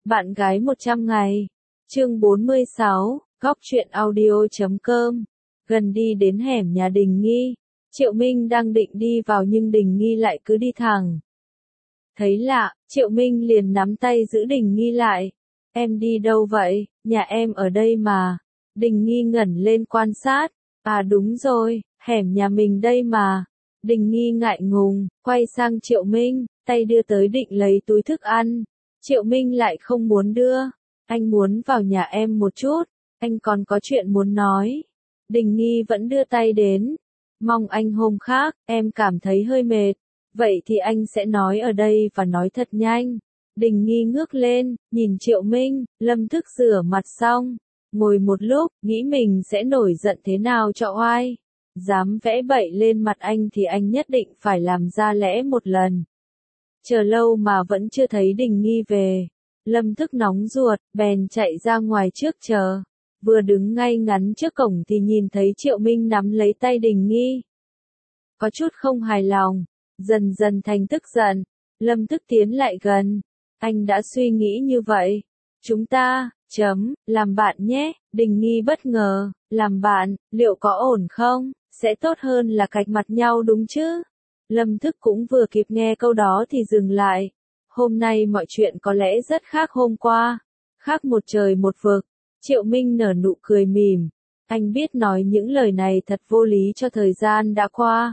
Bạn gái 100 ngày. Chương 46, Góc truyện audio.com. Gần đi đến hẻm nhà Đình Nghi, Triệu Minh đang định đi vào nhưng Đình Nghi lại cứ đi thẳng. Thấy lạ, Triệu Minh liền nắm tay giữ Đình Nghi lại. Em đi đâu vậy? Nhà em ở đây mà. Đình Nghi ngẩng lên quan sát. À đúng rồi, hẻm nhà mình đây mà. Đình Nghi ngại ngùng, quay sang Triệu Minh, tay đưa tới định lấy túi thức ăn. Triệu Minh lại không muốn đưa. Anh muốn vào nhà em một chút, anh còn có chuyện muốn nói. Đình Nghi vẫn đưa tay đến. Mong anh hôm khác, em cảm thấy hơi mệt. Vậy thì anh sẽ nói ở đây và nói thật nhanh. Đình Nghi ngước lên, nhìn Triệu Minh, Lâm Thức rửa mặt xong. Ngồi một lúc, nghĩ mình sẽ nổi giận thế nào cho oai. Dám vẽ bậy lên mặt anh thì anh nhất định phải làm ra lẽ một lần. Chờ lâu mà vẫn chưa thấy Đình Nghi về. Lâm Thức nóng ruột, bèn chạy ra ngoài trước chờ. Vừa đứng ngay ngắn trước cổng thì nhìn thấy Triệu Minh nắm lấy tay Đình Nghi. Có chút không hài lòng, dần dần thành tức giận. Lâm Thức tiến lại gần. Anh đã suy nghĩ như vậy. Chúng ta, làm bạn nhé. Đình Nghi bất ngờ, làm bạn, liệu có ổn không? Sẽ tốt hơn là cạch mặt nhau đúng chứ? Lâm Thức cũng vừa kịp nghe câu đó thì dừng lại. Hôm nay mọi chuyện có lẽ rất khác hôm qua. Khác một trời một vực. Triệu Minh nở nụ cười mỉm. Anh biết nói những lời này thật vô lý cho thời gian đã qua.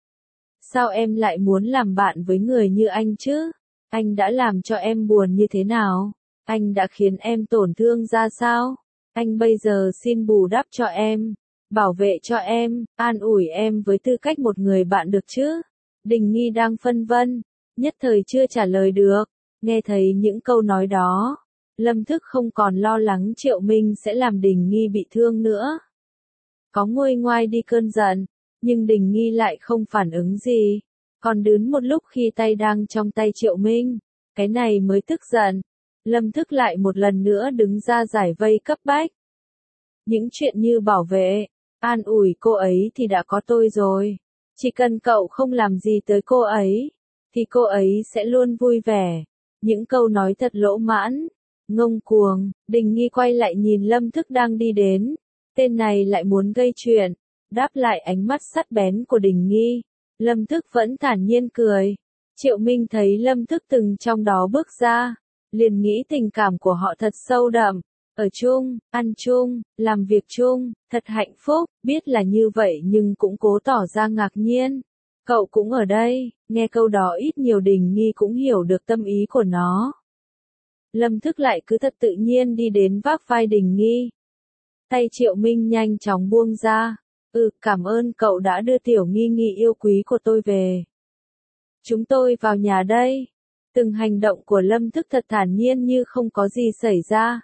Sao em lại muốn làm bạn với người như anh chứ? Anh đã làm cho em buồn như thế nào? Anh đã khiến em tổn thương ra sao? Anh bây giờ xin bù đắp cho em, bảo vệ cho em, an ủi em với tư cách một người bạn được chứ? Đình Nghi đang phân vân, nhất thời chưa trả lời được. Nghe thấy những câu nói đó, Lâm Thức không còn lo lắng Triệu Minh sẽ làm Đình Nghi bị thương nữa. Có nguôi ngoai đi cơn giận, nhưng Đình Nghi lại không phản ứng gì. Còn đứng một lúc khi tay đang trong tay Triệu Minh, cái này mới tức giận. Lâm Thức lại một lần nữa đứng ra giải vây cấp bách. Những chuyện như bảo vệ, an ủi cô ấy thì đã có tôi rồi. Chỉ cần cậu không làm gì tới cô ấy, thì cô ấy sẽ luôn vui vẻ. Những câu nói thật lỗ mãn, ngông cuồng. Đình Nghi quay lại nhìn Lâm Thức đang đi đến. Tên này lại muốn gây chuyện. Đáp lại ánh mắt sắc bén của Đình Nghi, Lâm Thức vẫn thản nhiên cười. Triệu Minh thấy Lâm Thức từng trong đó bước ra, liền nghĩ tình cảm của họ thật sâu đậm. Ở chung, ăn chung, làm việc chung, thật hạnh phúc. Biết là như vậy nhưng cũng cố tỏ ra ngạc nhiên. Cậu cũng ở đây. Nghe câu đó ít nhiều Đình Nghi cũng hiểu được tâm ý của nó. Lâm Thức lại cứ thật tự nhiên đi đến vác vai Đình Nghi. Tay Triệu Minh nhanh chóng buông ra. Cảm ơn cậu đã đưa Tiểu Nghi Nghi yêu quý của tôi về. Chúng tôi vào nhà đây. Từng hành động của Lâm Thức thật thản nhiên như không có gì xảy ra.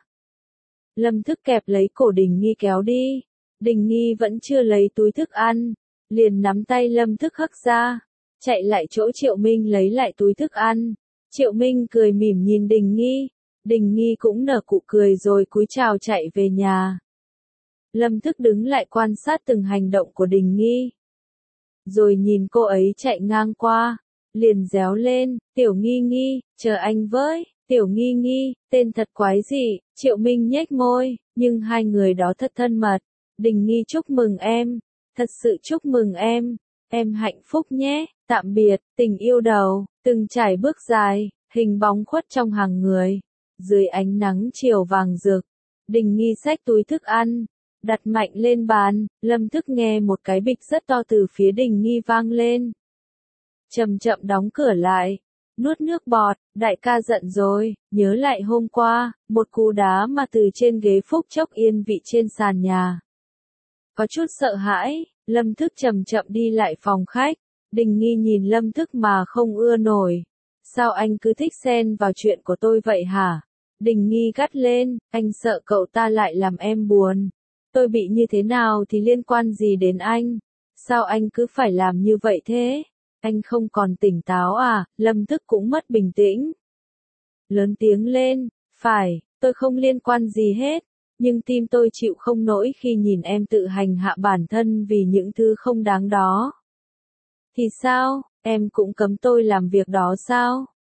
Lâm Thức kẹp lấy cổ Đình Nghi kéo đi. Đình Nghi vẫn chưa lấy túi thức ăn, liền nắm tay Lâm Thức hất ra, chạy lại chỗ Triệu Minh lấy lại túi thức ăn. Triệu Minh cười mỉm nhìn Đình Nghi. Đình Nghi cũng nở nụ cười rồi cúi chào chạy về nhà. Lâm Thức đứng lại quan sát từng hành động của Đình Nghi. Rồi nhìn cô ấy chạy ngang qua, liền réo lên, Tiểu Nghi Nghi, chờ anh với. Tiểu Nghi Nghi, tên thật quái dị. Triệu Minh nhếch môi, nhưng hai người đó thật thân mật. Đình Nghi chúc mừng em, thật sự chúc mừng em hạnh phúc nhé, tạm biệt, tình yêu đầu, từng trải bước dài, hình bóng khuất trong hàng người. Dưới ánh nắng chiều vàng rực, Đình Nghi xách túi thức ăn, đặt mạnh lên bàn. Lâm Thức nghe một cái bịch rất to từ phía Đình Nghi vang lên. Chậm chậm đóng cửa lại, nuốt nước bọt. Đại ca giận rồi, nhớ lại hôm qua, một cú đá mà từ trên ghế phúc chốc yên vị trên sàn nhà. Có chút sợ hãi, Lâm Thức chậm chậm đi lại phòng khách. Đình Nghi nhìn Lâm Thức mà không ưa nổi. Sao anh cứ thích xen vào chuyện của tôi vậy hả? Đình Nghi gắt lên, anh sợ cậu ta lại làm em buồn. Tôi bị như thế nào thì liên quan gì đến anh? Sao anh cứ phải làm như vậy thế? Anh không còn tỉnh táo à? Lâm Thức cũng mất bình tĩnh. Lớn tiếng lên, phải, tôi không liên quan gì hết. Nhưng tim tôi chịu không nổi khi nhìn em tự hành hạ bản thân vì những thứ không đáng đó. Thì sao, em cũng cấm tôi làm việc đó sao?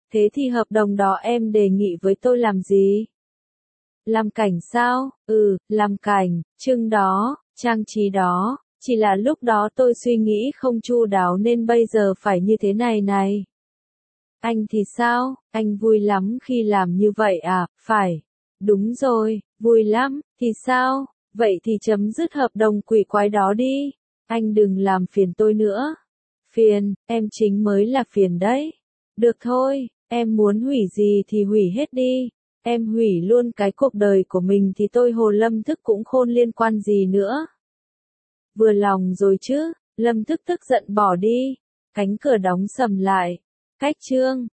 Thế thì hợp đồng đó em đề nghị với tôi làm gì? Làm cảnh sao? Làm cảnh, trưng đó, trang trí đó. Chỉ là lúc đó tôi suy nghĩ không chu đáo nên bây giờ phải như thế này này. Anh thì sao? Anh vui lắm khi làm như vậy à? Phải. Đúng rồi, vui lắm, thì sao? Vậy thì chấm dứt hợp đồng quỷ quái đó đi. Anh đừng làm phiền tôi nữa. Phiền, em chính mới là phiền đấy. Được thôi, em muốn hủy gì thì hủy hết đi. Em hủy luôn cái cuộc đời của mình thì tôi Hồ Lâm Thức cũng khôn liên quan gì nữa. Vừa lòng rồi chứ, Lâm Thức tức giận bỏ đi. Cánh cửa đóng sầm lại. Cách chương